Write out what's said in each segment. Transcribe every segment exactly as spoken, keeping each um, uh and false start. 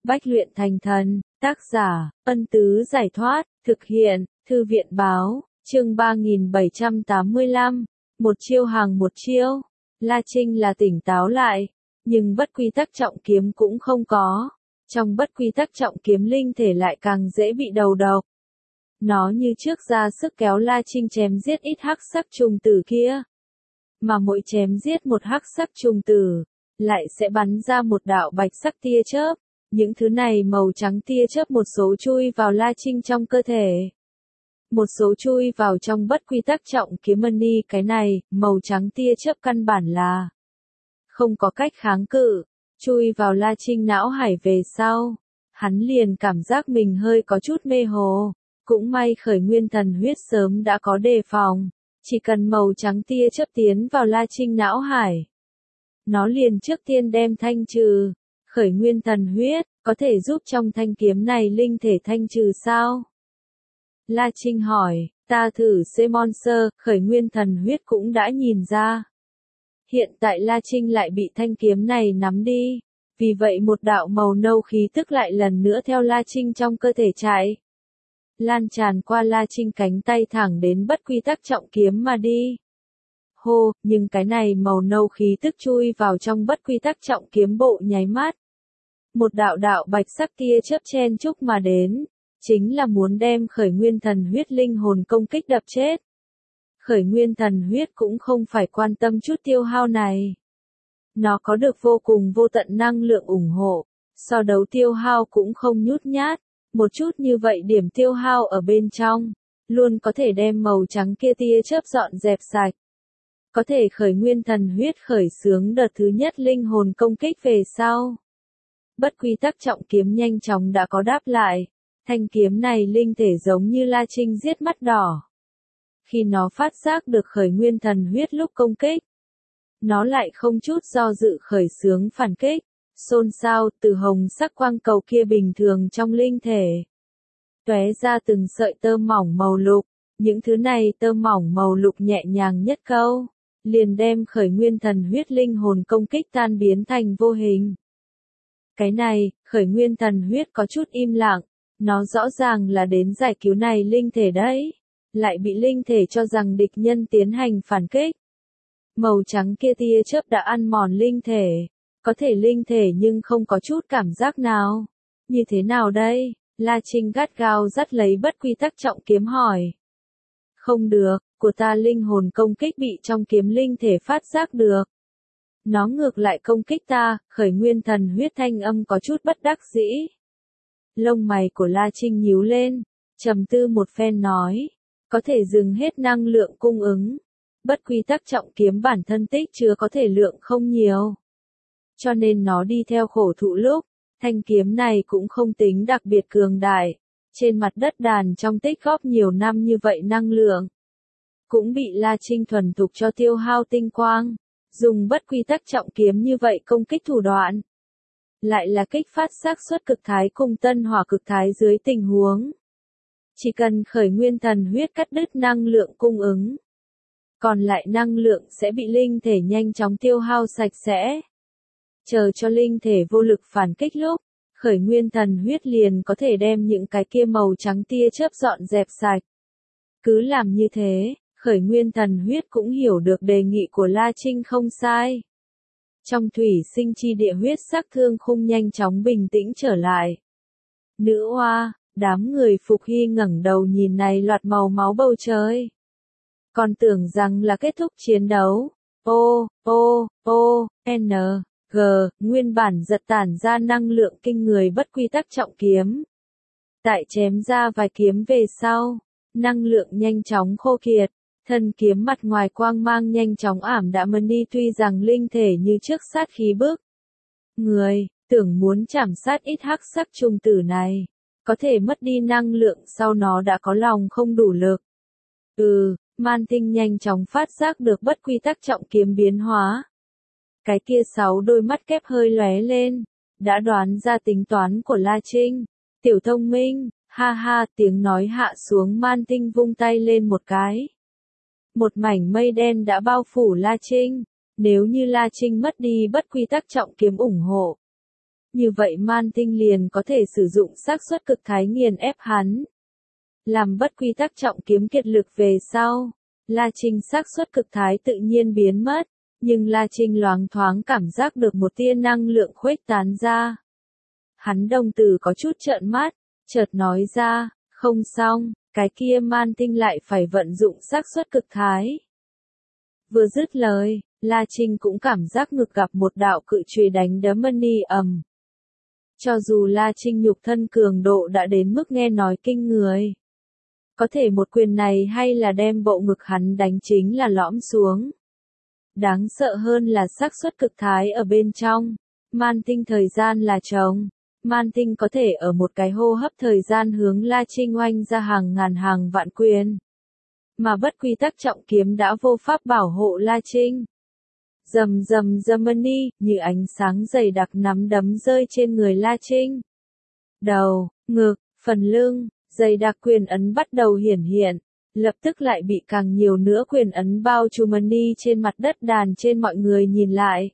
Bách luyện thành thần, tác giả, Ân Tứ Giải Thoát, thực hiện, Thư viện Báo, chương ba nghìn bảy trăm tám mươi lăm, một chiêu hàng một chiêu. La Trinh là tỉnh táo lại, nhưng bất quy tắc trọng kiếm cũng không có. Trong bất quy tắc trọng kiếm linh thể lại càng dễ bị đầu độc. Nó như trước ra sức kéo La Trinh chém giết ít hắc sắc trùng tử kia. Mà mỗi chém giết một hắc sắc trùng tử, lại sẽ bắn ra một đạo bạch sắc tia chớp. Những thứ này màu trắng tia chớp một số chui vào La Trinh trong cơ thể. Một số chui vào trong bất quy tắc trọng kiếm mani, cái này, màu trắng tia chớp căn bản là không có cách kháng cự, chui vào La Trinh não hải về sau. Hắn liền cảm giác mình hơi có chút mê hồ, cũng may khởi nguyên thần huyết sớm đã có đề phòng, chỉ cần màu trắng tia chớp tiến vào La Trinh não hải. Nó liền trước tiên đem thanh trừ. Khởi nguyên thần huyết, có thể giúp trong thanh kiếm này linh thể thanh trừ sao? La Trinh hỏi, ta thử C Monster, khởi nguyên thần huyết cũng đã nhìn ra. Hiện tại La Trinh lại bị thanh kiếm này nắm đi, vì vậy một đạo màu nâu khí tức lại lần nữa theo La Trinh trong cơ thể chạy. Lan tràn qua La Trinh cánh tay thẳng đến bất quy tắc trọng kiếm mà đi. Hô, nhưng cái này màu nâu khí tức chui vào trong bất quy tắc trọng kiếm bộ nháy mắt. Một đạo đạo bạch sắc tia chớp chen chúc mà đến, chính là muốn đem khởi nguyên thần huyết linh hồn công kích đập chết. Khởi nguyên thần huyết cũng không phải quan tâm chút tiêu hao này. Nó có được vô cùng vô tận năng lượng ủng hộ, so đấu tiêu hao cũng không nhút nhát, một chút như vậy điểm tiêu hao ở bên trong, luôn có thể đem màu trắng kia tia chớp dọn dẹp sạch. Có thể khởi nguyên thần huyết khởi xướng đợt thứ nhất linh hồn công kích về sau. Bất quy tắc trọng kiếm nhanh chóng đã có đáp lại, thanh kiếm này linh thể giống như La Trinh giết mắt đỏ. Khi nó phát giác được khởi nguyên thần huyết lúc công kích, nó lại không chút do dự khởi xướng phản kích, xôn xao từ hồng sắc quang cầu kia bình thường trong linh thể. Tóe ra từng sợi tơ mỏng màu lục, những thứ này tơ mỏng màu lục nhẹ nhàng nhất câu, liền đem khởi nguyên thần huyết linh hồn công kích tan biến thành vô hình. Cái này, khởi nguyên thần huyết có chút im lặng, nó rõ ràng là đến giải cứu này linh thể đấy, lại bị linh thể cho rằng địch nhân tiến hành phản kích. Màu trắng kia tia chớp đã ăn mòn linh thể, có thể linh thể nhưng không có chút cảm giác nào. Như thế nào đây? La Trinh gắt gao dắt lấy bất quy tắc trọng kiếm hỏi. Không được, của ta linh hồn công kích bị trong kiếm linh thể phát giác được. Nó ngược lại công kích ta, khởi nguyên thần huyết thanh âm có chút bất đắc dĩ. Lông mày của La Trinh nhíu lên, trầm tư một phen nói, có thể dừng hết năng lượng cung ứng. Bất quy tắc trọng kiếm bản thân tích chứa có thể lượng không nhiều. Cho nên nó đi theo khổ thụ lúc, thanh kiếm này cũng không tính đặc biệt cường đại. Trên mặt đất đàn trong tích góp nhiều năm như vậy năng lượng, cũng bị La Trinh thuần thục cho tiêu hao tinh quang. Dùng bất quy tắc trọng kiếm như vậy công kích thủ đoạn, lại là kích phát xác suất cực thái cùng tân hỏa cực thái dưới tình huống. Chỉ cần khởi nguyên thần huyết cắt đứt năng lượng cung ứng, còn lại năng lượng sẽ bị linh thể nhanh chóng tiêu hao sạch sẽ. Chờ cho linh thể vô lực phản kích lúc, khởi nguyên thần huyết liền có thể đem những cái kia màu trắng tia chớp dọn dẹp sạch. Cứ làm như thế, khởi nguyên thần huyết cũng hiểu được đề nghị của La Trinh không sai. Trong thủy sinh chi địa huyết sắc thương khung nhanh chóng bình tĩnh trở lại. Nữ oa, đám người Phục Hy ngẩng đầu nhìn này loạt màu máu bầu trời. Còn tưởng rằng là kết thúc chiến đấu. O, O, O, N, G, nguyên bản giật tản ra năng lượng kinh người bất quy tắc trọng kiếm. Tại chém ra vài kiếm về sau, năng lượng nhanh chóng khô kiệt. Thân kiếm mặt ngoài quang mang nhanh chóng ảm đạm đi, tuy rằng linh thể như trước sát khí bức người, tưởng muốn chảm sát ít hắc sắc trùng tử này, có thể mất đi năng lượng sau nó đã có lòng không đủ lực. Ừ, Man Tinh nhanh chóng phát giác được bất quy tắc trọng kiếm biến hóa. Cái kia sáu đôi mắt kép hơi lóe lên, đã đoán ra tính toán của La Trinh. Tiểu thông minh, ha ha, tiếng nói hạ xuống, Man Tinh vung tay lên một cái. Một mảnh mây đen đã bao phủ La Trinh. Nếu như La Trinh mất đi bất quy tắc trọng kiếm ủng hộ, như vậy Man Tinh liền có thể sử dụng xác suất cực thái nghiền ép hắn. Làm bất quy tắc trọng kiếm kiệt lực về sau, La Trinh xác suất cực thái tự nhiên biến mất, nhưng La Trinh loáng thoáng cảm giác được một tia năng lượng khuếch tán ra. Hắn đồng tử có chút trợn mắt, chợt nói ra, không xong, cái kia Man Tinh lại phải vận dụng xác suất cực thái. Vừa dứt lời, La Trinh cũng cảm giác ngực gặp một đạo cự chùy đánh đấm ni ầm. Cho dù La Trinh nhục thân cường độ đã đến mức nghe nói kinh người, có thể một quyền này hay là đem bộ ngực hắn đánh chính là lõm xuống. Đáng sợ hơn là xác suất cực thái ở bên trong. Man Tinh thời gian là trống. Man Tinh có thể ở một cái hô hấp thời gian hướng La Trinh oanh ra hàng ngàn hàng vạn quyền. Mà bất quy tắc trọng kiếm đã vô pháp bảo hộ La Trinh. Rầm rầm Germany, như ánh sáng dày đặc nắm đấm rơi trên người La Trinh. Đầu, ngực, phần lưng, dày đặc quyền ấn bắt đầu hiển hiện, lập tức lại bị càng nhiều nữa quyền ấn bao trùm ni trên mặt đất đàn trên mọi người nhìn lại.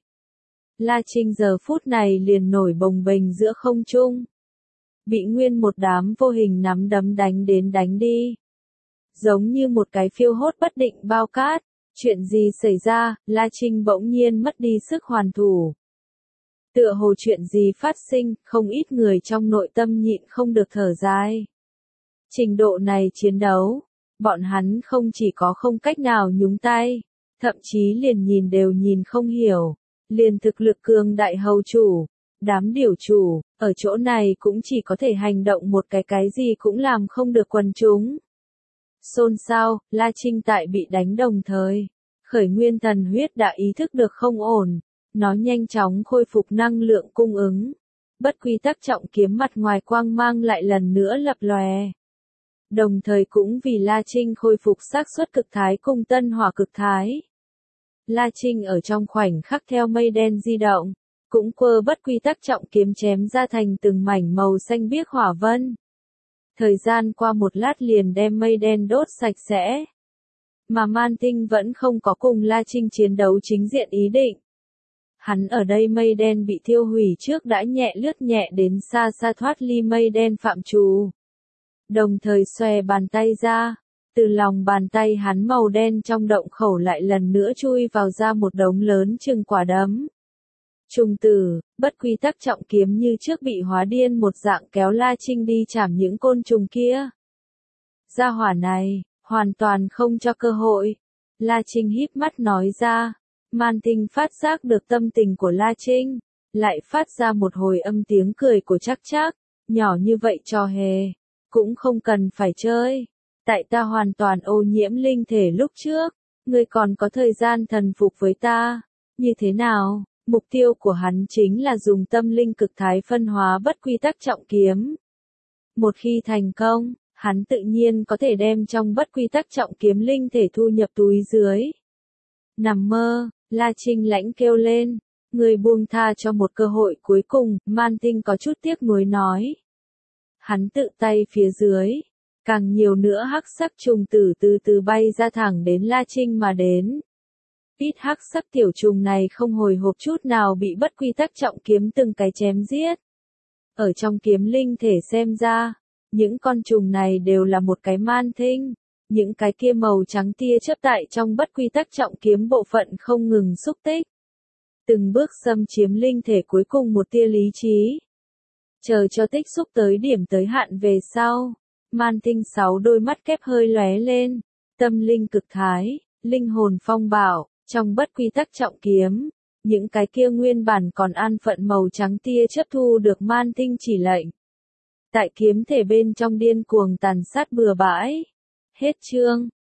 La Trinh giờ phút này liền nổi bồng bềnh giữa không trung. Bị nguyên một đám vô hình nắm đấm đánh đến đánh đi. Giống như một cái phiêu hốt bất định bao cát. Chuyện gì xảy ra, La Trinh bỗng nhiên mất đi sức hoàn thủ. Tựa hồ chuyện gì phát sinh, không ít người trong nội tâm nhịn không được thở dài. Trình độ này chiến đấu, bọn hắn không chỉ có không cách nào nhúng tay, thậm chí liền nhìn đều nhìn không hiểu. Liền thực lực cường đại hầu chủ, đám điều chủ, ở chỗ này cũng chỉ có thể hành động một cái cái gì cũng làm không được quần chúng. Xôn xao, La Trinh tại bị đánh đồng thời. Khởi nguyên thần huyết đã ý thức được không ổn. Nó nhanh chóng khôi phục năng lượng cung ứng. Bất quy tắc trọng kiếm mặt ngoài quang mang lại lần nữa lập lòe. Đồng thời cũng vì La Trinh khôi phục xác suất cực thái cùng tân hỏa cực thái. La Trinh ở trong khoảnh khắc theo mây đen di động, cũng quơ bất quy tắc trọng kiếm chém ra thành từng mảnh màu xanh biếc hỏa vân. Thời gian qua một lát liền đem mây đen đốt sạch sẽ. Mà Man Tinh vẫn không có cùng La Trinh chiến đấu chính diện ý định. Hắn ở đây mây đen bị thiêu hủy trước đã nhẹ lướt nhẹ đến xa xa thoát ly mây đen phạm trù. Đồng thời xòe bàn tay ra. Từ lòng bàn tay hắn màu đen trong động khẩu lại lần nữa chui vào ra một đống lớn chừng quả đấm. Trùng tử, bất quy tắc trọng kiếm như trước bị hóa điên một dạng kéo La Trinh đi chảm những côn trùng kia. Gia hỏa này, hoàn toàn không cho cơ hội. La Trinh híp mắt nói ra. Man Tinh phát giác được tâm tình của La Trinh, lại phát ra một hồi âm tiếng cười của chắc chắc, nhỏ như vậy trò hề, cũng không cần phải chơi. Tại ta hoàn toàn ô nhiễm linh thể lúc trước, ngươi còn có thời gian thần phục với ta, như thế nào? Mục tiêu của hắn chính là dùng tâm linh cực thái phân hóa bất quy tắc trọng kiếm. Một khi thành công, hắn tự nhiên có thể đem trong bất quy tắc trọng kiếm linh thể thu nhập túi dưới. Nằm mơ, La Trinh lãnh kêu lên, người buông tha cho một cơ hội cuối cùng, Man Tinh có chút tiếc nuối nói. Hắn tự tay phía dưới. Càng nhiều nữa hắc sắc trùng tử từ từ bay ra thẳng đến La Trinh mà đến. Ít hắc sắc tiểu trùng này không hồi hộp chút nào bị bất quy tắc trọng kiếm từng cái chém giết. Ở trong kiếm linh thể xem ra, những con trùng này đều là một cái Man Tinh. Những cái kia màu trắng tia chớp tại trong bất quy tắc trọng kiếm bộ phận không ngừng xúc tích. Từng bước xâm chiếm linh thể cuối cùng một tia lý trí. Chờ cho tích xúc tới điểm tới hạn về sau. Man Tinh sáu đôi mắt kép hơi lóe lên, tâm linh cực thái, linh hồn phong bảo, trong bất quy tắc trọng kiếm, những cái kia nguyên bản còn an phận màu trắng tia chớp thu được Man Tinh chỉ lệnh. Tại kiếm thể bên trong điên cuồng tàn sát bừa bãi. Hết chương.